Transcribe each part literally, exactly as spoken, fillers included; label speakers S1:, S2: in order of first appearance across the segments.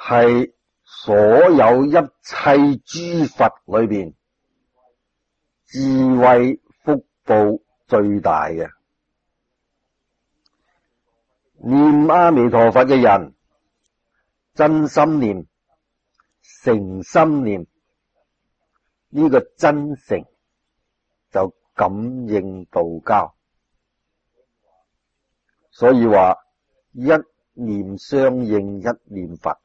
S1: 係所有一切諸佛裏邊智慧福報最大嘅。念阿彌陀佛嘅人，真心念、誠心念，呢個真誠就感應道交。所以話一念相應一念佛。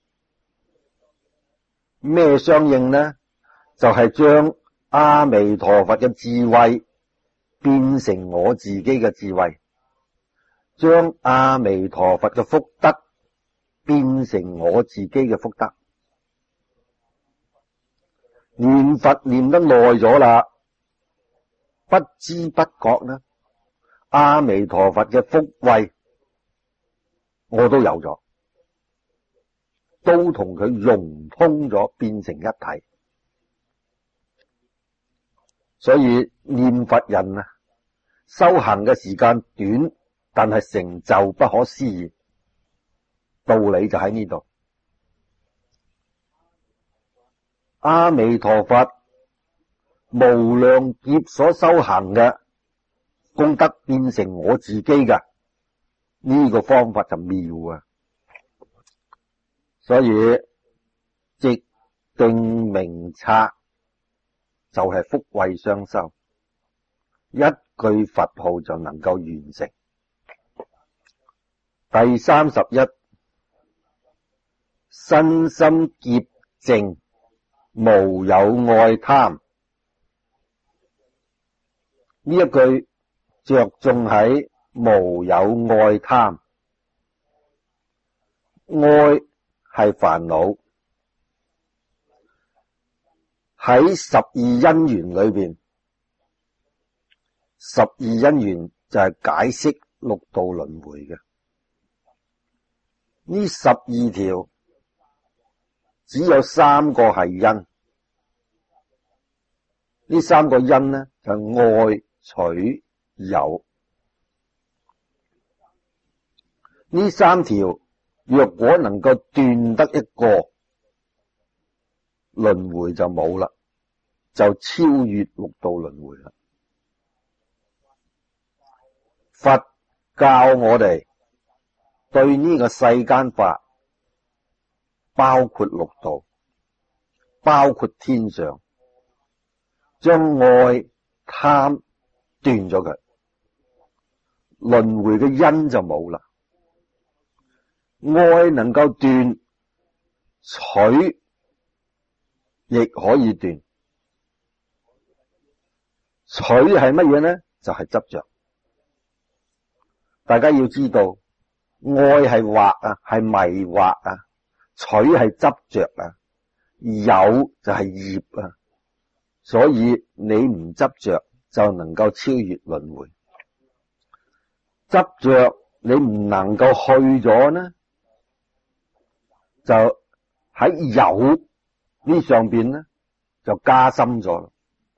S1: 咩相應呢？就係將阿彌陀佛嘅智慧變成我自己嘅智慧，將阿彌陀佛嘅福德變成我自己嘅福德。念佛念得耐咗啦，不知不覺呢，阿彌陀佛嘅福慧我都有咗，都同佢融通咗，變成一體。所以念佛人啊，修行嘅時間短，但係成就不可思議。道理就喺呢度。阿彌陀佛無量劫所修行嘅功德變成我自己嘅，呢個方法就妙啊！所以直定明察就係福慧雙修，一句佛號就能夠完成。第三十一，身心潔淨，無有愛貪。呢一句着重喺無有愛貪，愛係煩惱。喺十二因緣裏邊，十二因緣就係解釋六道輪迴嘅。呢十二條只有三個係因，呢三個因呢就係愛取有。呢三條若果能夠斷得一個，輪迴就冇啦，就超越六道輪迴啦。佛教我哋對呢個世間法，包括六道，包括天上，將愛貪斷咗佢，輪迴嘅因就冇啦。愛能夠斷，取亦可以斷。取係乜嘢呢？就係執着。大家要知道，愛係惑啊，係迷惑啊；取係執着啊，有就係業啊。所以你唔執着，就能夠超越輪迴。執着你唔能夠去咗呢，就喺有呢上邊呢就加深咗。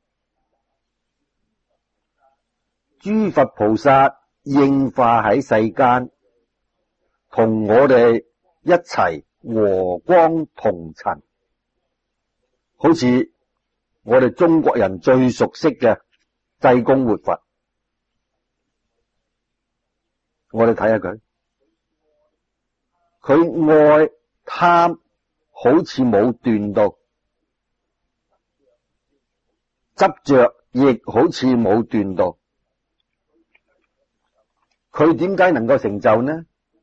S1: 諸佛菩薩應化喺世間，同我哋一齊和光同塵，好似我哋中國人最熟悉嘅濟公活佛。我哋睇下佢，佢愛貪好似冇斷到，執着亦好似冇斷到。佢點解能夠成就呢？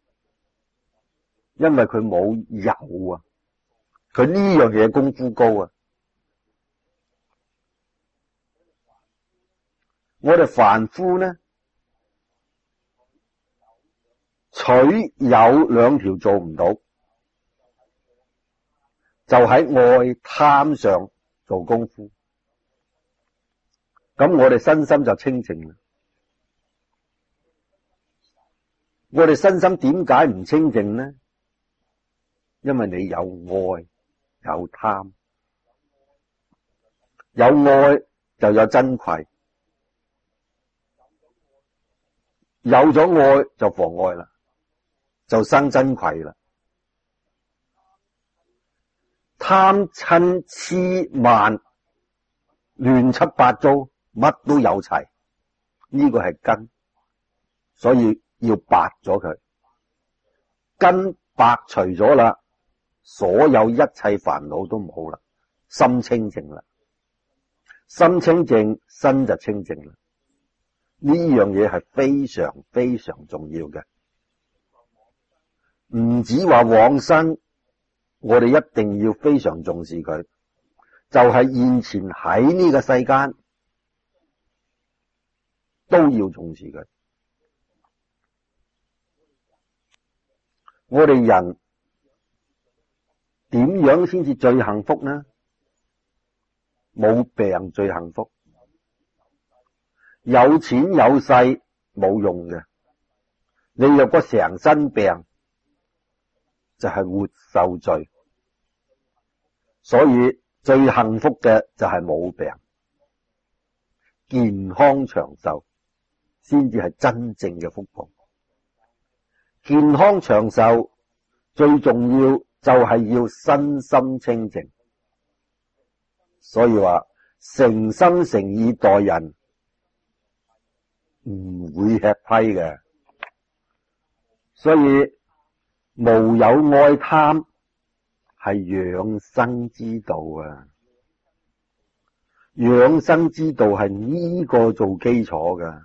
S1: 因為佢冇有啊，佢呢樣嘢功夫高啊。我哋凡夫呢，取有兩條做唔到，就喺愛貪上做功夫，咁我哋身心就清淨啦。我哋身心點解唔清淨呢？因為你有愛有貪，有愛就有真愧，有咗愛就妨礙啦，就生真愧啦。 貪嗔痴慢亂七八糟，乜都有齊，呢個係根，所以要白咗佢。根白除咗啦，所有一切煩惱都唔好啦，心清淨啦，心清淨，身就清淨啦。呢樣嘢係非常非常重要嘅，唔止話往生，我哋一定要非常重視佢，就係現前喺呢個世間都要重視佢。我哋人點樣先至最幸福呢？冇病最幸福，有錢有勢冇用嘅。你若果成身病，就係活受罪。所以最幸福嘅就係冇病，健康長壽先至係真正嘅福報。健康長壽最重要就係要身心清淨，所以話誠心誠意待人唔會吃虧嘅。所以無有愛貪係養生之道啊！養生之道係呢個做基礎噶，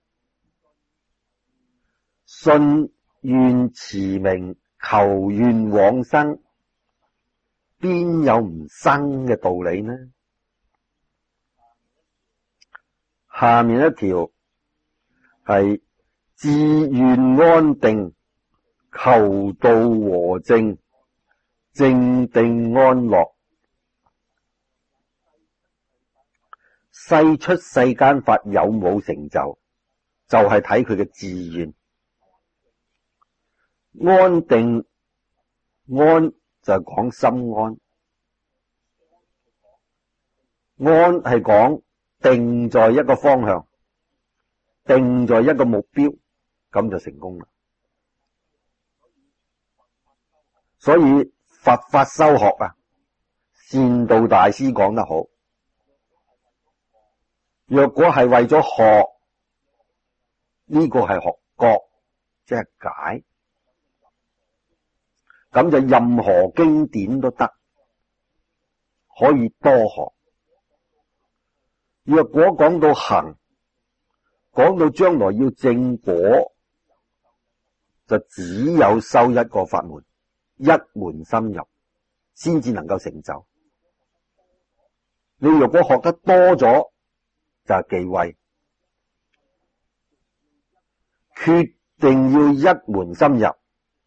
S1: 信願持名求願往生，邊有唔生嘅道理呢？下面一條係志願安定，求道和正，正定安樂。世出世間法有冇成就，就係睇佢嘅志願。安定，安就係講心安，安係講定在一個方向，定在一個目標，咁就成功啦。所以佛法修學啊，善導大師講得好，若果係為咗學，呢個係學覺，即係解，咁就任何經典都得，可以多學。若果講到行，講到將來要正果，就只有修一個法門，一門深入，先至能夠成就。你若果學得多咗，就係忌諱，決定要一門深入。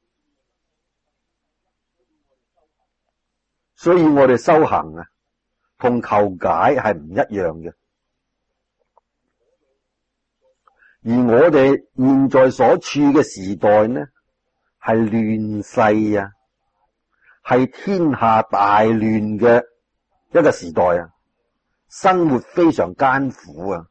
S1: 所以我哋修行啊，同求解係唔一樣嘅。而我哋現在所處嘅時代呢，係亂世啊，係天下大亂嘅一個時代啊，生活非常艱苦啊。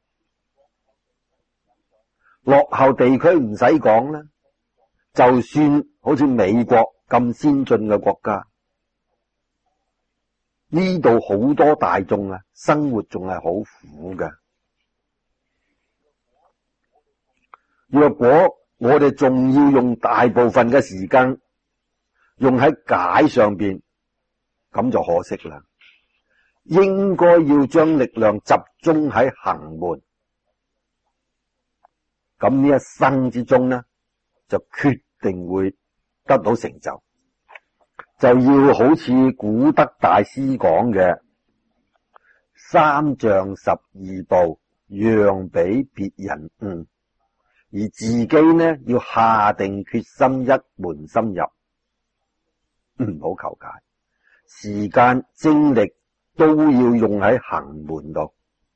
S1: 落後地區唔使講啦，就算好似美國咁先進嘅國家，呢度好多大眾啊，生活仲係好苦㗎。若果我哋仲要用大部分嘅時間用喺解上邊，咁就可惜啦。應該要將力量集中喺行門，咁呢一生之中呢，就決定會得到成就。就要好似古德大師講嘅，三障十二步，讓俾別人悟。而自己呢，要下定決心一門深入，唔好求解，時間精力都要用喺行門度。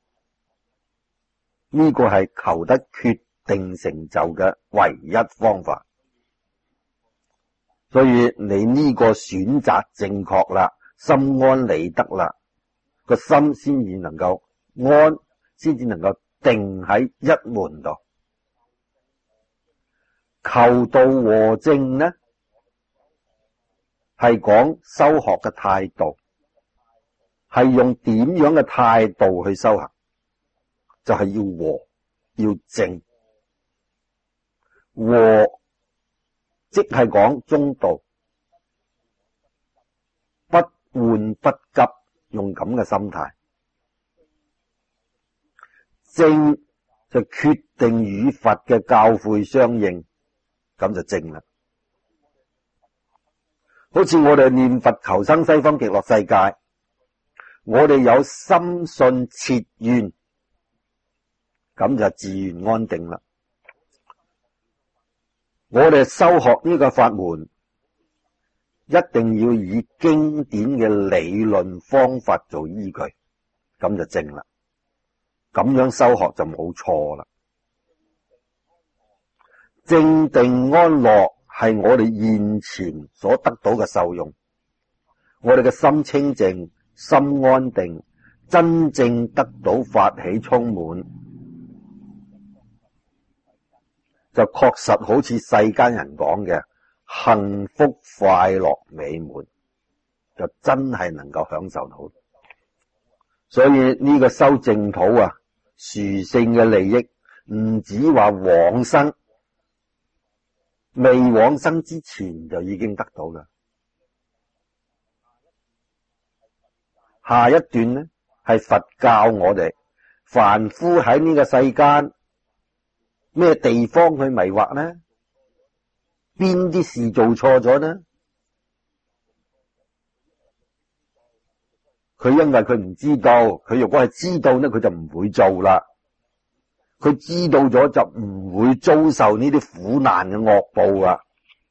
S1: 呢個係求得決定成就嘅唯一方法。所以你呢個選擇正確啦，心安理得啦，個心先至能夠安，先至能夠定喺一門度。求道和正呢， 係講修學嘅態度，係用點樣嘅態度去修行，就係要和，要正。和即係講中道，不緩不急，用咁嘅心態。正就決定與佛嘅教誨相應，咁就正啦。好似我哋念佛求生西方極樂世界，我哋有深信切願，咁就自然安定啦。我哋修學呢個法門，一定要以經典嘅理論方法做依據，咁就正啦。咁樣修學就冇錯啦。正定安樂係我哋現前所得到嘅受用，我哋嘅心清淨、心安定，真正得到法喜充滿，就確實好似世間人講嘅幸福快樂美滿，就真係能夠享受到。所以呢個修淨土啊，殊勝嘅利益唔止話往生，未往生之前就已經得到啦。下一段呢，係佛教我哋凡夫喺呢個世間咩地方去迷惑呢？邊啲事做錯咗呢？佢因為佢唔知道，佢如果係知道呢，佢就唔會做啦。佢知道咗就唔會遭受呢啲苦難嘅惡報啊。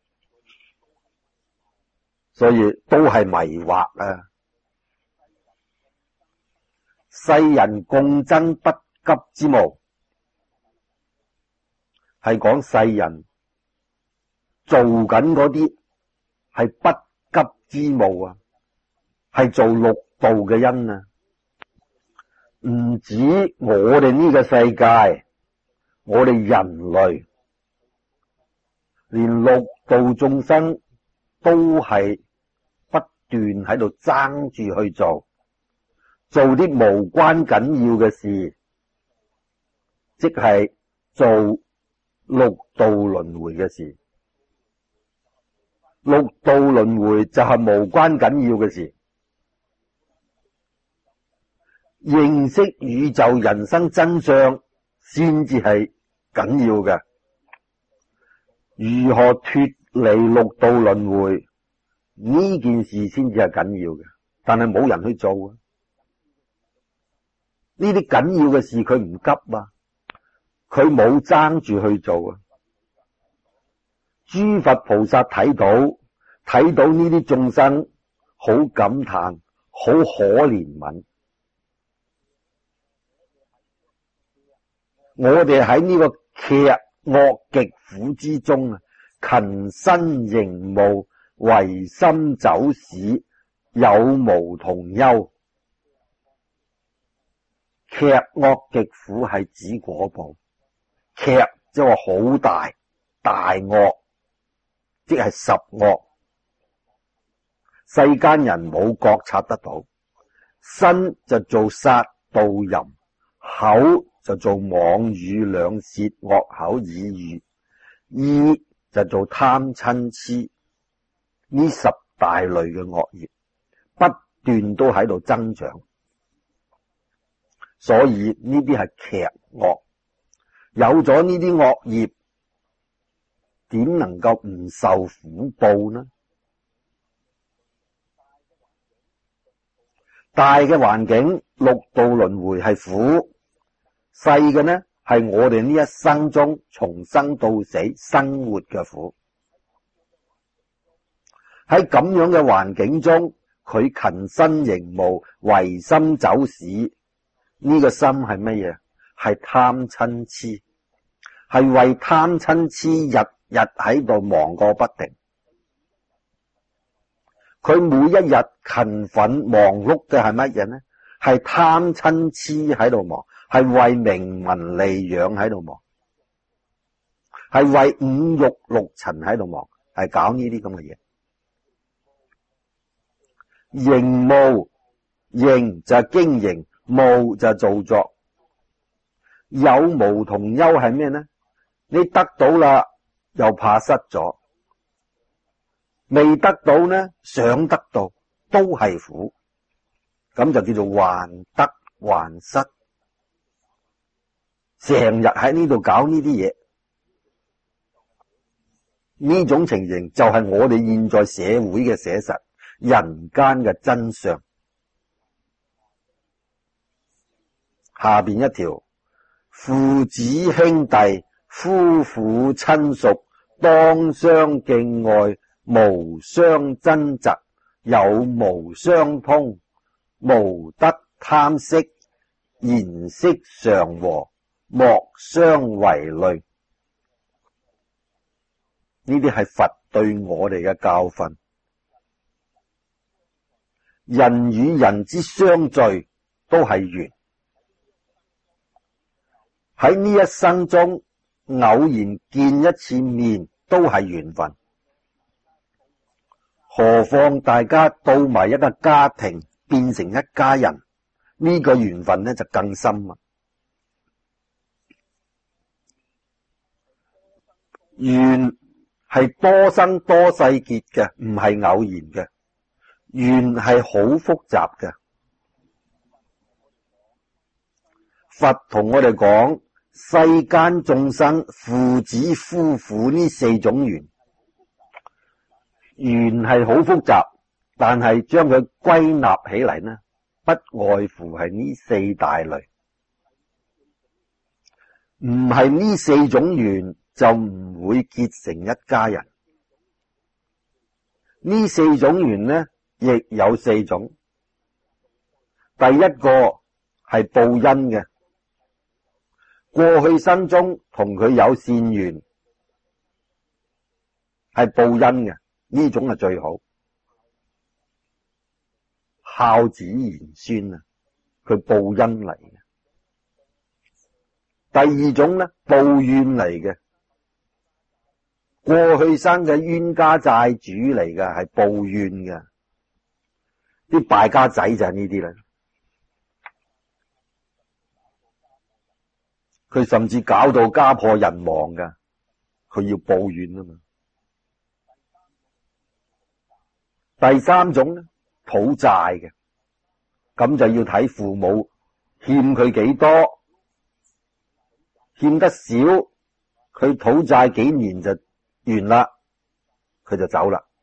S1: 所以都係迷惑啊。世人共爭不急之務，係講世人做緊嗰啲係不急之務啊，係做六道嘅因啊。唔止我哋呢個世界，我哋人類，連六道眾生都係不斷喺度爭住去做，做啲無關緊要嘅事，即係做六道輪迴嘅事。六道輪迴就係無關緊要嘅事。認識宇宙人生真相先至係緊要嘅。如何脫離六道輪迴呢件事先至係緊要嘅，但係冇人去做啊。呢啲緊要嘅事佢唔急啊，佢冇爭住去做啊。諸佛菩薩睇到睇到呢啲眾生好感嘆，好可憐憫。我哋喺呢個劇惡極苦之中啊，勤身營務，唯心走使，有無同憂。劇惡極苦係指果報，劇即係話好大大惡，即係十惡。世間人冇覺察得到，身就做殺盜淫，口就做妄語兩舌惡口綺語，意就做貪嗔癡，呢十大類嘅惡業不斷都喺度增長，所以呢啲係劇惡。有咗呢啲惡業，點能夠唔受苦報呢？大嘅環境六道輪迴係苦，細嘅呢係我哋呢一生中從生到死生活嘅苦。喺咁樣嘅環境中，佢勤身營務，唯心走使，呢個心係乜嘢？係貪嗔癡，係為貪嗔癡日日喺度忙個不停。佢每一日勤奮忙碌嘅係乜嘢呢？係貪嗔癡喺度忙，係為名聞利養喺度忙，係為五欲六塵喺度忙，係搞呢啲咁嘅嘢。 營務，營就係經營，務就係造作。有無同憂係咩呢？你得到啦，又怕失咗；未得到呢，想得到都係苦，咁就叫做患得患失。成日喺呢度搞呢啲嘢，呢種情形就係我哋現在社會嘅寫實，人間嘅真相。下邊一條，父子兄弟夫婦親屬當相敬愛，無相爭執，有無相通，無得貪色，言色常和，莫相為慮。呢啲係佛對我哋嘅教訓。人與人之相聚都係緣，喺呢一生中偶然見一次面都係緣分，何況大家到埋一個家庭變成一家人，呢個緣分呢就更深啦。緣係多生多世結嘅，唔係偶然嘅。緣係好複雜嘅。佛同我哋講，世間眾生父子夫婦呢四種緣，緣係好複雜，但係將佢歸納起嚟呢，不外乎係呢四大類。唔係呢四種緣就唔會結成一家人。呢四種緣呢，亦有四種。第一個係報恩嘅，過去生中同佢有善緣，係報恩嘅，呢種係最好。孝子賢孫啊，佢報恩嚟嘅。第二種呢，報怨嚟嘅，過去生嘅冤家債主嚟嘅，係報怨嘅。啲敗家仔就係呢啲啦，佢甚至搞到家破人亡㗎，佢要報怨啊嘛。第三種呢，討債嘅，咁就要睇父母欠佢幾多，欠得少，佢討債幾年就完啦，佢就走啦。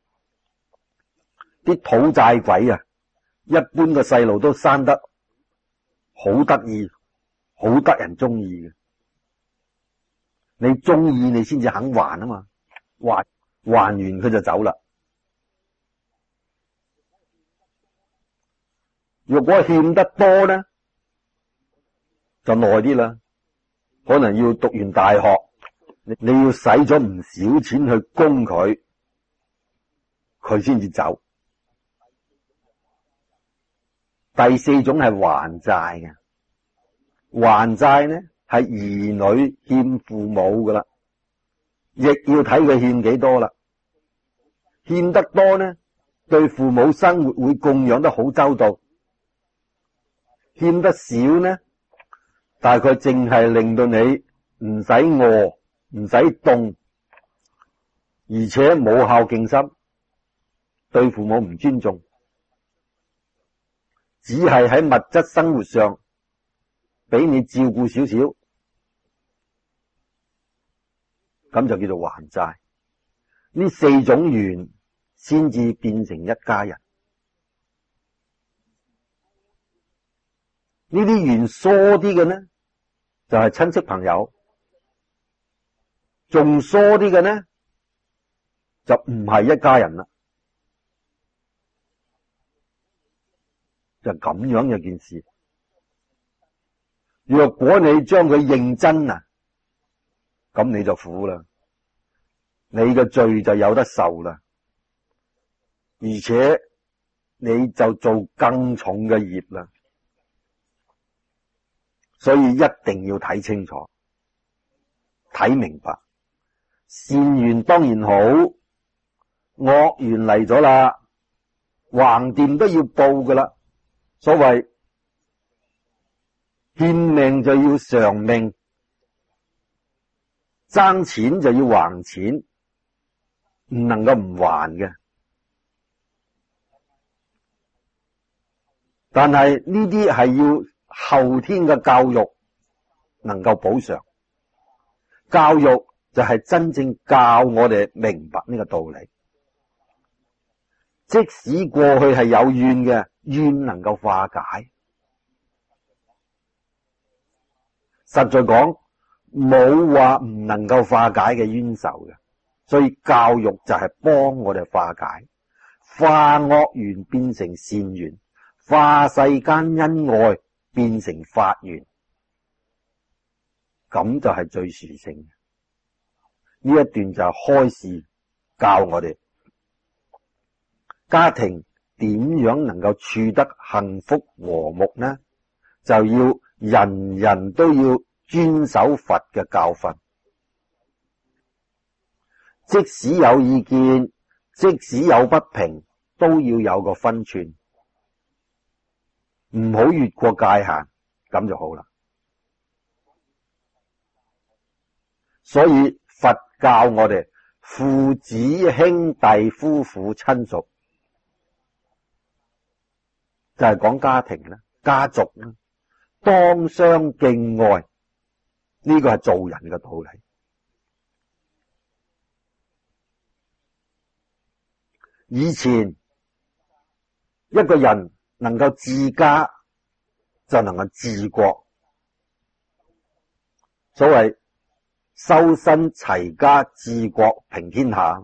S1: 啲討債鬼啊，一般嘅細路都生得好得意，好得人中意嘅。你中意你先至肯還啊嘛，還還完佢就走啦。如果欠得多呢，就耐啲啦，可能要讀完大學，你要使咗唔少錢去供佢，佢先至走。第四種係還債嘅，還債呢係兒女欠父母噶啦，亦要睇佢欠幾多啦。欠得多呢，對父母生活會供養得好周到；欠得少呢，大概淨係令到你唔使餓，唔使凍，而且冇孝敬心，對父母唔尊重。只係喺物質生活上俾你照顧少少，咁就叫做還債。呢四種緣先至變成一家人。呢啲緣疏啲嘅呢，就係親戚朋友；仲疏啲嘅呢，就唔係一家人啦。就咁樣嘅件事。若果你將佢認真啊，咁你就苦啦，你嘅罪就有得受啦，而且你就做更重嘅業啦。所以一定要睇清楚，睇明白。善緣當然好，惡緣嚟咗啦， 橫掂都要報噶啦。所謂欠命就要償命，爭錢就要還錢，唔能夠唔還嘅。但係呢啲係要後天嘅教育能夠補償。教育就係真正教我哋明白呢個道理。即使過去係有怨嘅，怨能夠化解。實在講，冇話唔能夠化解嘅冤仇嘅。所以教育就係幫我哋化解，化惡緣變成善緣，化世間恩愛變成法緣，咁就係最殊勝嘅。呢一段就係開示教我哋家庭點樣能夠處得幸福和睦呢？就要人人都要遵守佛嘅教訓，即使有意見，即使有不平，都要有個分寸，唔好越過界限，咁就好啦。所以佛教我哋父子兄弟夫婦親屬，就係講家庭啦、家族啦，當相敬愛，呢個係做人嘅道理。以前一個人能夠治家，就能夠治國。所謂修身齊家治國平天下。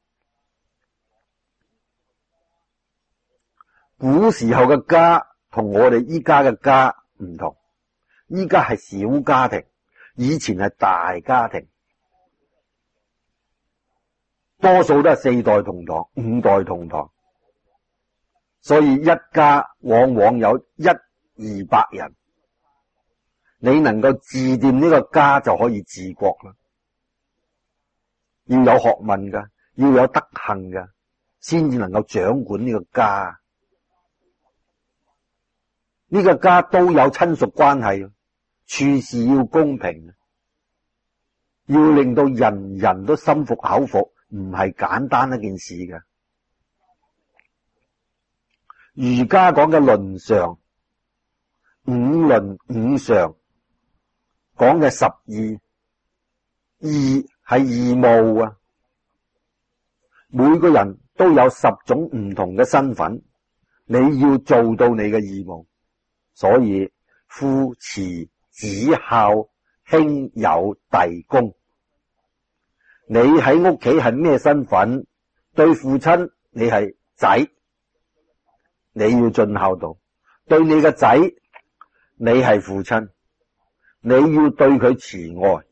S1: 古時候嘅家同我哋依家嘅家唔同，依家係小家庭，以前係大家庭，多數都係四代同堂、五代同堂，所以一家往往有一二百人。你能夠治掂呢個家就可以治國啦。要有學問噶，要有德行噶，先至能夠掌管呢個家。呢個家都有親屬關係，處事要公平，要令到人人都心服口服，唔係簡單一件事嘅。儒家講嘅倫常，五倫五常，講嘅十義，義係義務啊。每個人都有十種唔同嘅身份，你要做到你嘅義務。所以父慈子孝兄友弟恭，你喺屋企係咩身份？對父親你係仔，你要盡孝道；對你嘅仔，你係父親，你要對佢慈愛。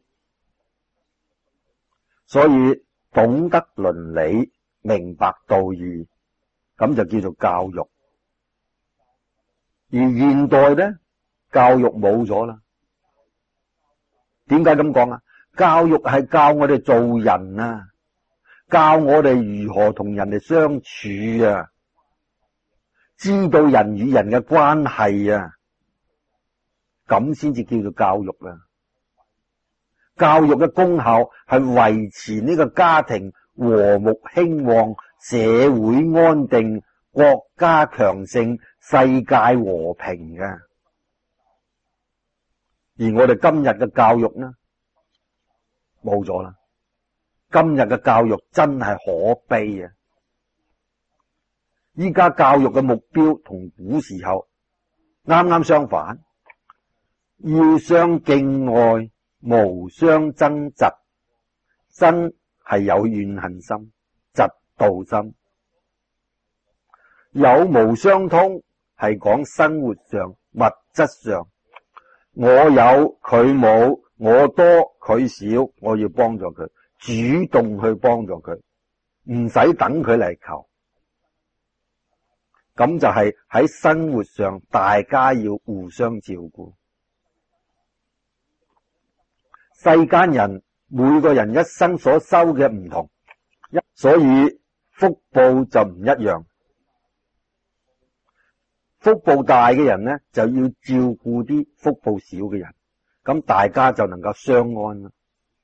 S1: 所以懂得倫理，明白道義，咁就叫做教育。而現代呢，教育冇咗啦。點解咁講啊？教育係教我哋做人啊，教我哋如何同人哋相處啊，知道人與人嘅關係啊，咁先至叫做教育啊。教育嘅功效係維持呢個家庭和睦興旺，社會安定，國家強盛，世界和平嘅。而我哋今日嘅教育呢，冇咗啦。今日嘅教育真係可悲啊！依家教育嘅目標同古時候啱啱相反，要相敬愛，無相爭嫉。爭係有怨恨心，嫉妒心。有無相通係講生活上、物質上，我有佢冇，我多佢少，我要幫助佢，主動去幫助佢，唔使等佢嚟求。咁就係喺生活上大家要互相照顧。世間人每個人一生所收嘅唔同，所以福報就唔一樣。 福報大嘅人呢，就要照顧啲福報少嘅人，咁大家就能夠相安啦。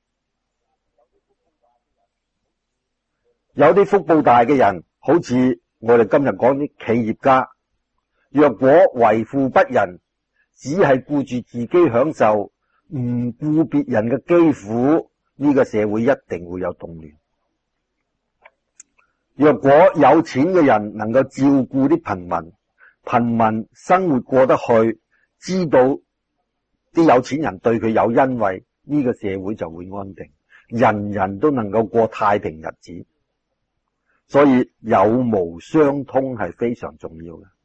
S1: 有啲福報大嘅人，好似我哋今日講啲企業家，若果為富不仁，只係顧住自己享受，唔顧別人嘅疾苦，呢個社會一定會有動亂。若果有錢嘅人能夠照顧啲貧民，貧民生活過得去，知道啲有錢人對佢有恩惠，呢個社會就會安定，人人都能夠過太平日子。所以有無相通係非常重要嘅。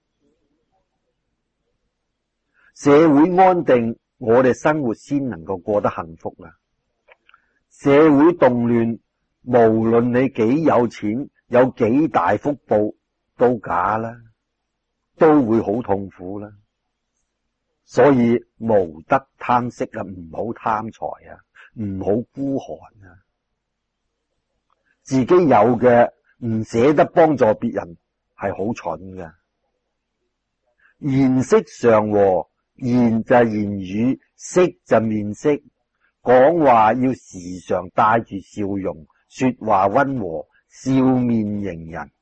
S1: 社會安定，我哋生活先能夠過得幸福啦。社會動亂，無論你幾有錢，有幾大福報，都假啦，都會好痛苦啦。所以無得貪色啊，唔好貪財啊，唔好孤寒啊。自己有嘅唔捨得幫助別人，係好蠢嘅。言色常和，言就係言語，色就面色。講話要時常帶住笑容，說話溫和，笑面迎人。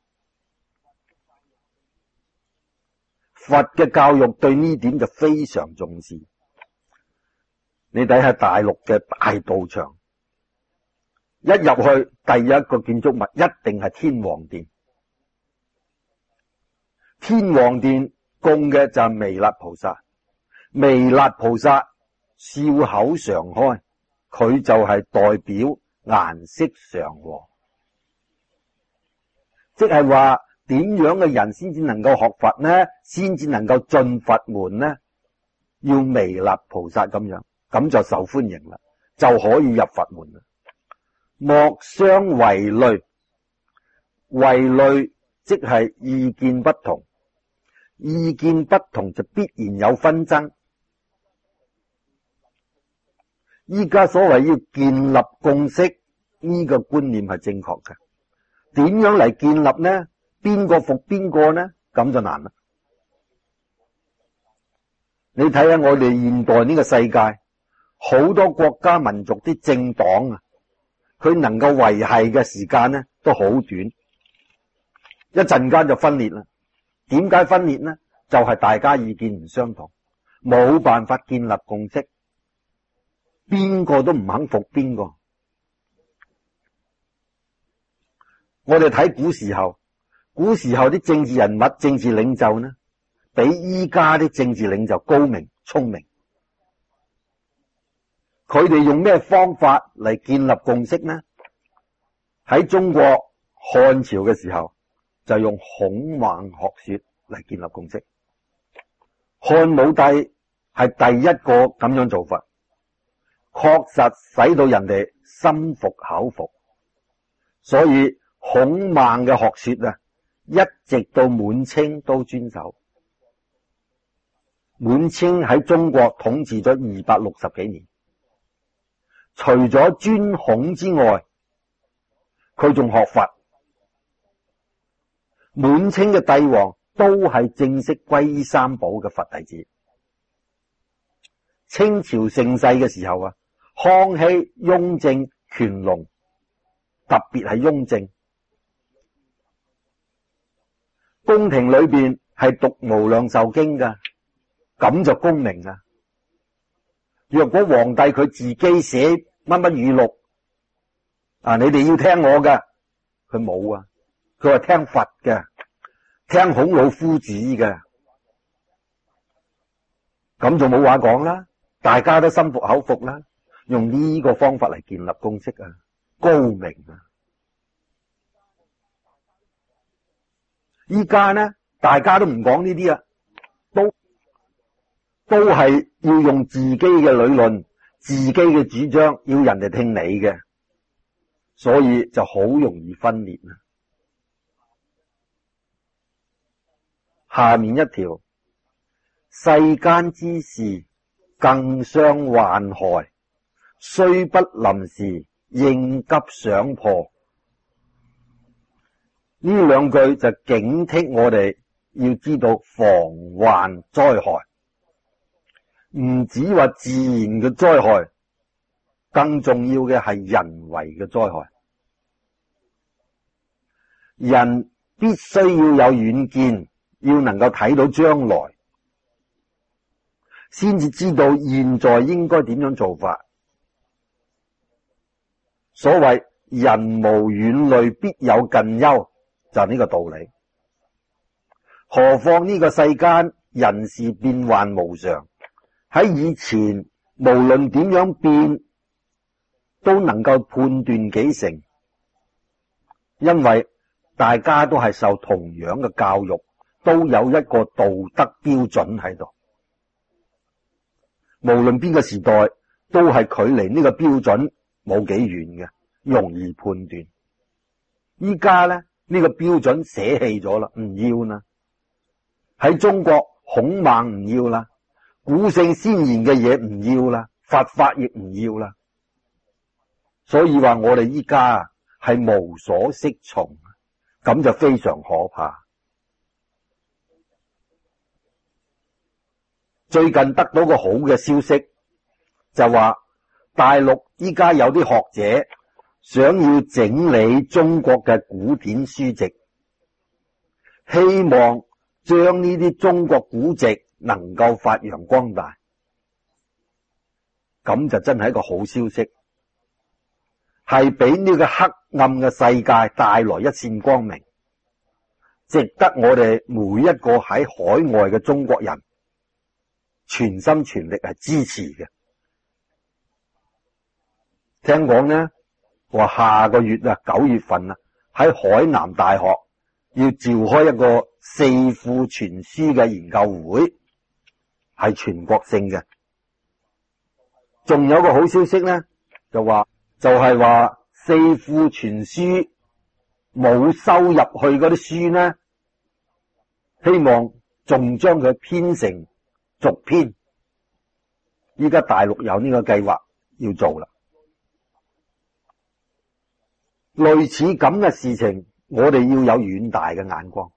S1: 佛嘅教育對呢點就非常重視。你睇下大陸嘅大道場，一入去第一個建築物一定係天王殿。天王殿供嘅就係彌勒菩薩，彌勒菩薩笑口常開，佢就係代表顏色常和，即係話點樣嘅人先至能夠學佛呢？先至能夠進佛門呢？要彌勒菩薩咁樣，咁就受歡迎啦，就可以入佛門啦。莫相違類，違類即係意見不同，意見不同就必然有紛爭。依家所謂要建立共識，呢個觀念係正確嘅。點樣嚟建立呢？邊個服邊個呢？咁就難啦。你睇下我哋現代呢個世界，好多國家民族啲政黨啊，佢能夠維繫嘅時間呢都好短，一陣間就分裂啦。點解分裂呢？就係大家意見唔相同，冇辦法建立共識，邊個都唔肯服邊個。我哋睇古時候，古時候啲政治人物、政治領袖呢，比依家啲政治領袖高明、聰明。佢哋用咩方法嚟建立共識呢？喺中國漢朝嘅時候，就用孔孟學說嚟建立共識。漢武帝係第一個咁樣做法，確實使到人哋心服口服。所以孔孟嘅學說啊，一直到滿清都遵守。滿清喺中國統治咗二百六十幾年，除咗尊孔之外，佢仲學佛。滿清嘅帝王都係正式皈依三寶嘅佛弟子。清朝盛世嘅時候啊，康熙、雍正、乾隆，特別係雍正，宮廷裏邊係讀無量壽經噶，咁就功名啊。若果皇帝佢自己寫乜乜語錄啊，你哋要聽我噶，佢冇啊，佢話聽佛嘅，聽孔老夫子嘅，咁就冇話講啦，大家都心服口服啦。用呢個方法嚟建立共識啊，高明啊！依家呢，大家都唔講呢啲啊，都都係要用自己嘅理論、自己嘅主張，要人哋聽你嘅，所以就好容易分裂啊。下面一條，世間之事更相患害，雖不臨時，應急想破。呢兩句就警惕我哋要知道防患災害，唔止話自然嘅災害，更重要嘅係人為嘅災害。人必須要有遠見，要能夠睇到將來，先至知道現在應該點樣做法。所謂人無遠慮，必有近憂，就係呢個道理。何況呢個世間人事變幻無常，喺以前無論點樣變，都能夠判斷幾成，因為大家都係受同樣嘅教育，都有一個道德標準喺度。無論邊個時代，都係距離呢個標準冇幾遠嘅，容易判斷。依家咧，呢個標準捨棄咗啦，唔要啦。喺中國，孔孟唔要啦，古聖先賢嘅嘢唔要啦，佛法亦唔要啦。所以話我哋依家係無所適從，咁就非常可怕。最近得到個好嘅消息，就話大陸依家有啲學者想要整理中國嘅古典書籍，希望將呢啲中國古籍能夠發揚光大，咁就真係一個好消息，係俾呢個黑暗嘅世界帶來一線光明，值得我哋每一個喺海外嘅中國人全心全力係支持嘅。聽講呢，話下個月啊，九月份啊，喺海南大學要召開一個四庫全書嘅研究會，係全國性嘅。仲有個好消息呢，就話就係話四庫全書冇收入去嗰啲書呢，希望仲將佢編成續篇。依家大陸有呢個計劃要做啦。類似咁嘅事情，我哋要有遠大嘅眼光。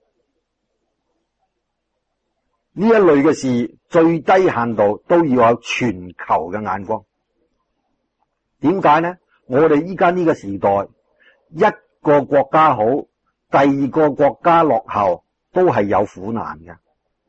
S1: 呢一類嘅事，最低限度都要有全球嘅眼光。點解呢？我哋依家呢個時代，一個國家好，第二個國家落後，都係有苦難嘅。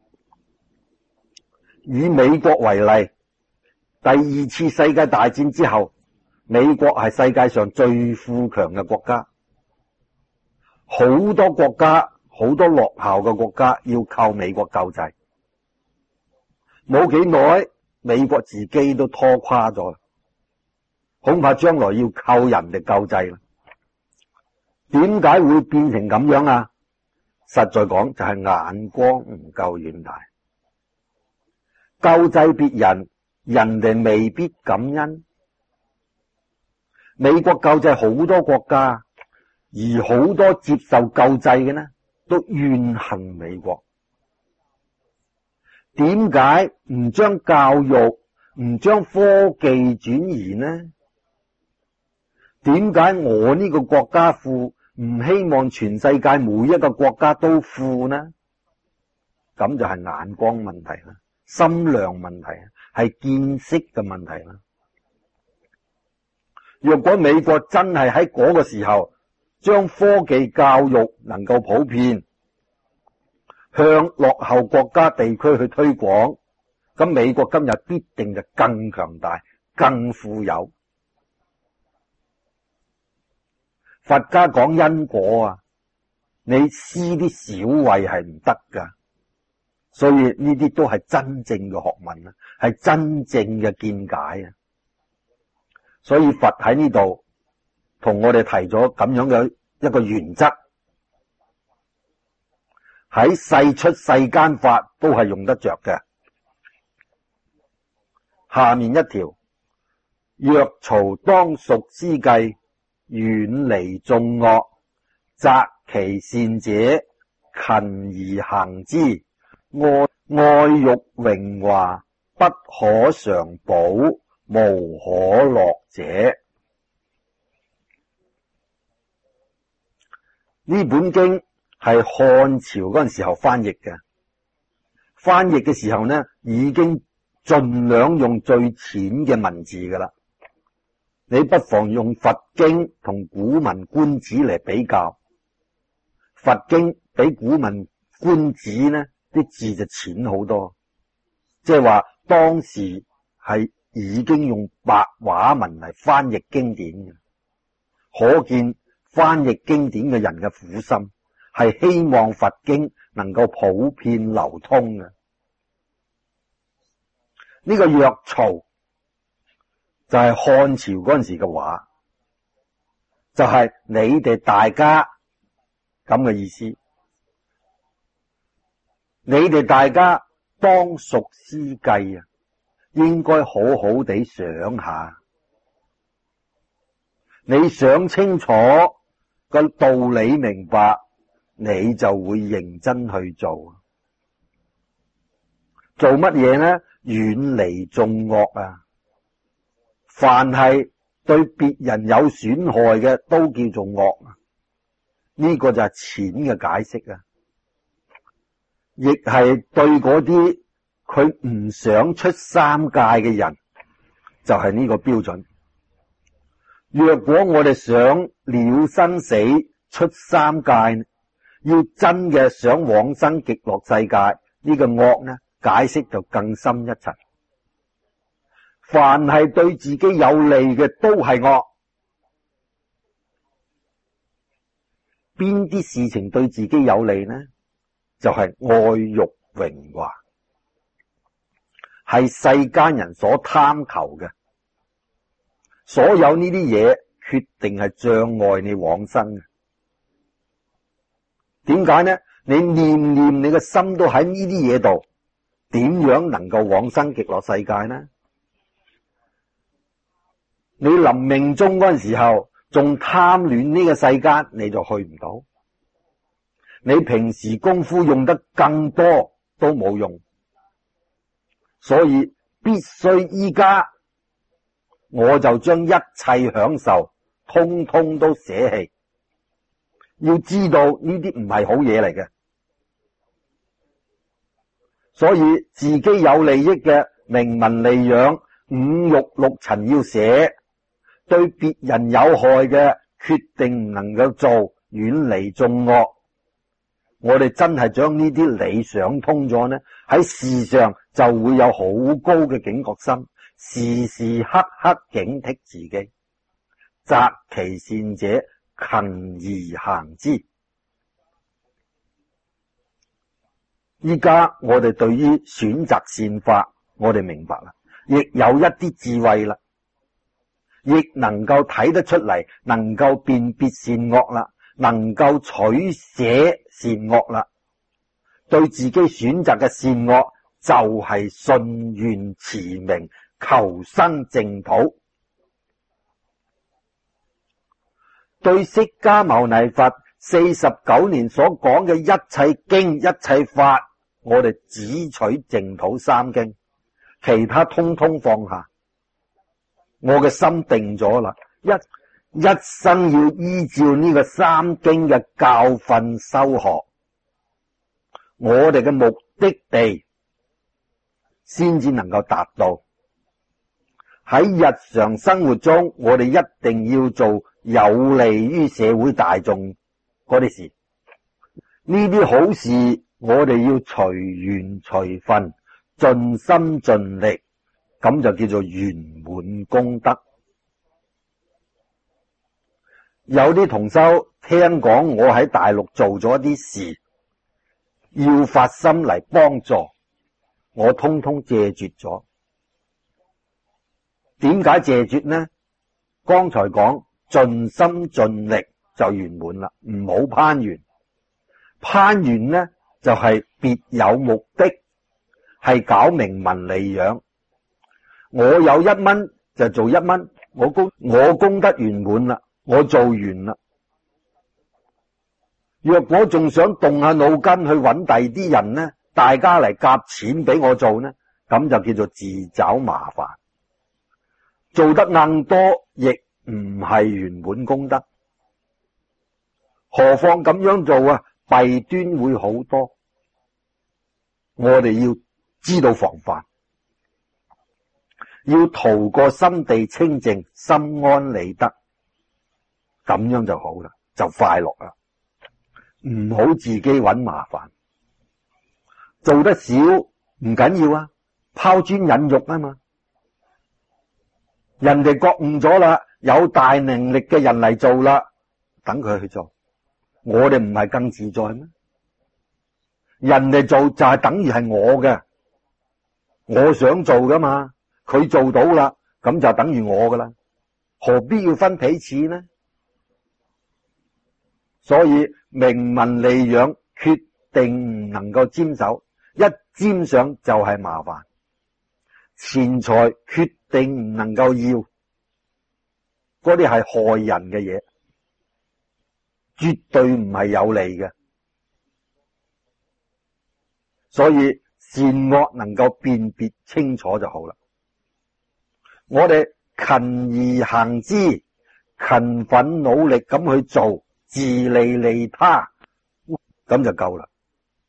S1: 以美國為例，第二次世界大戰之後，美國係世界上最富強嘅國家，好多國家，好多落後嘅國家要靠美國救濟。冇幾耐，美國自己都拖垮咗，恐怕將來要靠人哋救濟啦。點解會變成咁樣啊？實在講就係眼光唔夠遠大，救濟別人，人哋未必感恩。美國救濟好多國家，而好多接受救濟嘅呢，都怨恨美國。點解唔將教育、唔將科技轉移呢？點解我呢個國家富，唔希望全世界每一個國家都富呢？咁就係眼光問題啦，心量問題，係見識嘅問題啦。若果美國真係喺嗰個時候將科技教育能夠普遍，向落後國家地區去推廣，咁美國今日必定就更強大、更富有。佛家講因果啊，你施啲小惠係唔得噶，所以呢啲都係真正嘅學問啊，係真正嘅見解啊。所以佛喺呢度同我哋提咗咁樣嘅一個原則，喺世出世間法都係用得着嘅。下面一條，若曹當熟思計，遠離眾惡，擇其善者，勤而行之，愛愛欲榮華，不可常保，無可樂者。呢本經係漢朝嗰陣時候翻譯嘅。翻譯嘅時候呢，已經盡量用最淺嘅文字噶啦。你不妨用佛經同古文觀止嚟比較，佛經比古文觀止呢啲字就淺好多，即係話當時係已經用白話文嚟翻譯經典嘅，可見翻譯經典嘅人嘅苦心，係希望佛經能夠普遍流通嘅。呢個藥曹就係漢朝嗰陣時嘅話，就係你哋大家咁嘅意思。你哋大家當熟思計啊，應該好好地想下。你想清楚個道理明白，你就會認真去做。做乜嘢呢？遠離眾惡啊！凡係對別人有損害嘅，都叫做惡。呢個就係淺嘅解釋啊！亦係對嗰啲佢唔想出三界嘅人，就係呢個標準。若果我哋想了生死出三界，要真嘅想往生極樂世界，呢個惡呢，解釋就更深一層。凡係對自己有利嘅都係惡。邊啲事情對自己有利呢？就係愛欲榮華，係世間人所貪求嘅。所有呢啲嘢決定係障礙你往生嘅。點解呢？你念念你嘅心都喺呢啲嘢度，點樣能夠往生極樂世界呢？你臨命終嗰陣時候，仲貪戀呢個世間，你就去唔到。你平時功夫用得更多都冇用，所以必須依家我就將一切享受通通都捨棄。要知道呢啲唔係好嘢嚟嘅，所以自己有利益嘅名聞利養、五欲六塵要捨，對別人有害嘅決定唔能夠做，遠離眾惡。我哋真係將呢啲理想通咗呢，喺事上就會有好高嘅警覺心，時時刻刻警惕自己，擇其善者勤而行之。依家我哋對於選擇善法，我哋明白啦，亦有一啲智慧啦，亦能夠睇得出嚟，能夠辨別善惡啦，能夠取捨善惡啦。對自己選擇嘅善惡，就係信願持名，求生淨土。對釋迦牟尼佛四十九年所講嘅一切經一切法，我哋只取淨土三經，其他通通放下。我嘅心定咗啦，一一生要依照呢個三經嘅教訓修學，我哋嘅目的地先至能夠達到。喺日常生活中，我哋一定要做有利於社會大眾嗰啲事，呢啲好事我哋要隨緣隨分，盡心盡力，咁就叫做圓滿功德。有啲同修聽講我喺大陸做咗啲事，要發心嚟幫助，我通通謝絕咗。點解謝絕呢？剛才講盡心盡力就圓滿啦，唔好攀緣。攀緣呢就係別有目的，係搞名聞利養。我有一蚊就做一蚊，我功我功德圓滿啦，我做完啦。若果仲想動下腦筋去揾第二啲人呢，大家嚟夾錢俾我做呢，咁就叫做自找麻煩。做得硬多亦唔係圓滿功德，何況咁樣做啊， 弊端會好多。我哋要知道防範，要圖個心地清淨，心安理得，咁樣就好啦，就快樂啦。唔好自己搵麻煩，做得少唔緊要啊，拋磚引玉啊嘛。人哋覺悟咗啦，有大能力嘅人嚟做啦，等佢去做。我哋唔係更自在咩？人哋做就係等於係我嘅，我想做噶嘛，佢做到啦，咁就等於我噶啦，何必要分彼此呢？所以名聞利養決定唔能夠沾手，一沾上就係麻煩。錢財決定唔能夠要，嗰啲係害人嘅嘢，絕對唔係有利嘅。所以善惡能夠辨別清楚就好啦。我哋勤而行之，勤奮努力咁去做，自利利他，咁就夠啦。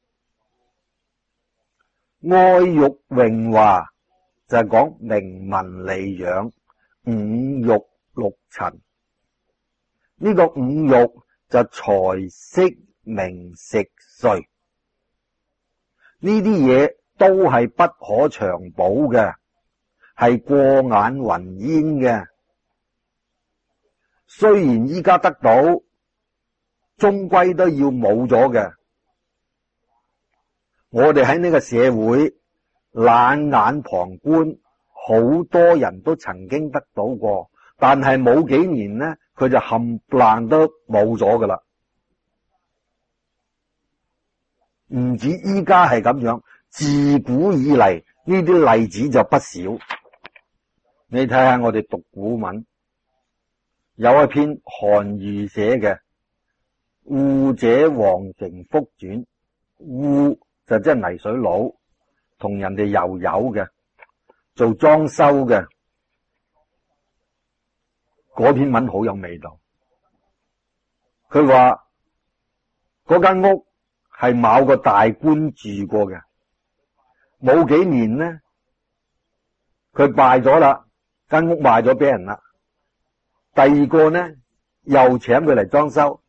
S1: 愛欲榮華就係講名聞利養，五欲六塵。呢個五欲就財色名食睡，呢啲嘢都係不可長保嘅，係過眼雲煙嘅。雖然依家得到，終歸都要冇咗嘅。我哋喺呢個社會冷眼旁觀，好多人都曾經得到過，但係冇幾年呢，佢就冚唪唥都冇咗噶啦。唔止依家係咁樣，自古以嚟呢啲例子就不少。你睇下我哋讀古文，有一篇韓愈寫嘅《畟者王成福傳》，畟就即係泥水佬，同人哋油油嘅，做裝修嘅。嗰篇文好有味道。佢話嗰間屋係某個大官住過嘅，冇幾年呢，佢敗咗啦，間屋賣咗俾人啦。第二個呢，又請佢嚟裝修，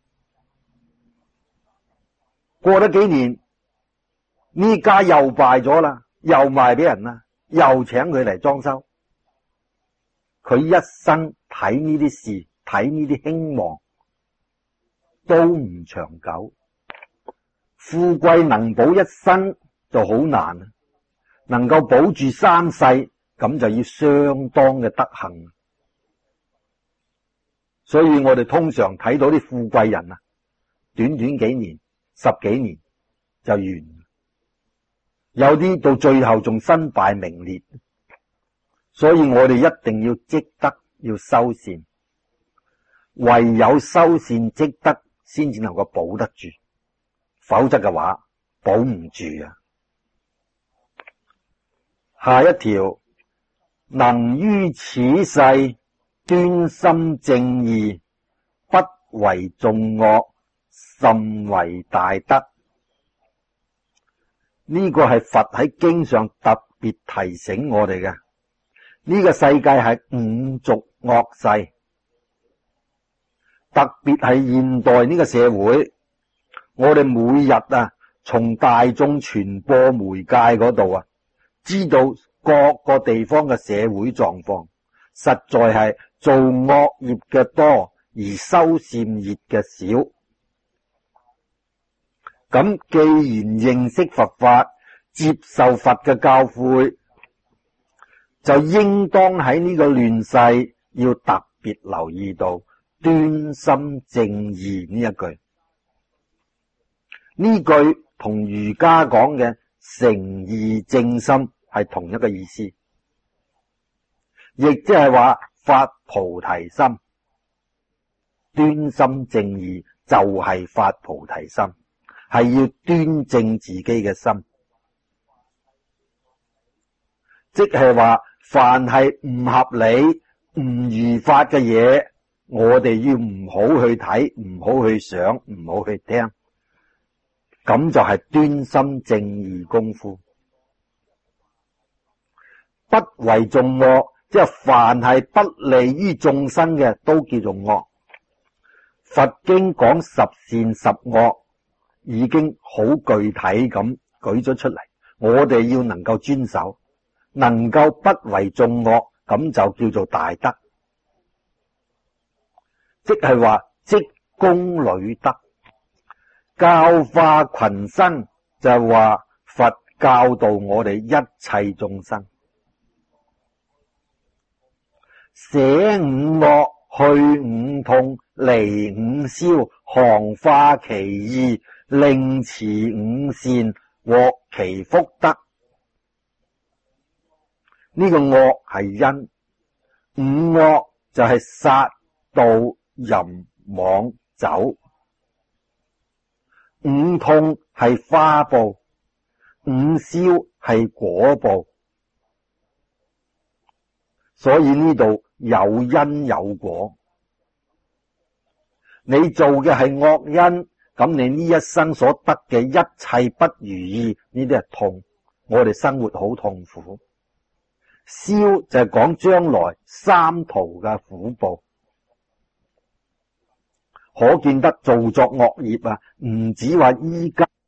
S1: 過咗幾年，呢家又敗咗啦，又賣俾人啦，又請佢嚟裝修。佢一生睇呢啲事，睇呢啲興旺，都唔長久。富貴能保一生就好難，能夠保住三世，咁就要相當嘅德行。所以我哋通常睇到啲富貴人啊，短短幾年、十幾年就完，有啲到最後仲身敗名裂。所以我哋一定要積德，要修善，唯有修善積德，先至能夠保得住，否則嘅話保唔住啊。下一條，能於此世端心正義，不為眾惡，甚為大德。呢個係佛喺經上特別提醒我哋嘅。呢個世界係五濁惡世，特別係現代呢個社會，我哋每日啊，從大眾傳播媒介嗰度啊，知道各個地方嘅社會狀況，實在係做惡業嘅多，而修善業嘅少。咁既然認識佛法，接受佛嘅教誨，就應當喺呢個亂世要特別留意到端心正義呢一句。呢句同儒家講嘅誠義正心係同一個意思，亦即係話發菩提心。端心正義就係發菩提心，係要端正自己嘅心，即係話凡係唔合理、唔如法嘅嘢，我哋要唔好去睇，唔好去想，唔好去聽， 咁就係端心正義功夫。不為眾惡，即係凡係不利於眾生嘅都叫做惡。佛經講十善十惡，已經好具體咁舉咗出嚟，我哋要能夠遵守，能夠不為眾惡，咁就叫做大德，即係話積功累德。教化群生就係話佛教導我哋一切眾生，捨五惡，去五痛，離五消，降化其意，令持五善，獲其福德。呢個惡係因，五惡就係殺盜淫妄酒。五痛係花報，五消係果報，所以呢度有因有果。你做嘅係惡因，咁你呢一生所得嘅一切不如意，呢啲係痛，我哋生活好痛苦。消就係講將來三途嘅苦報。可見得做作惡業啊，唔止話依家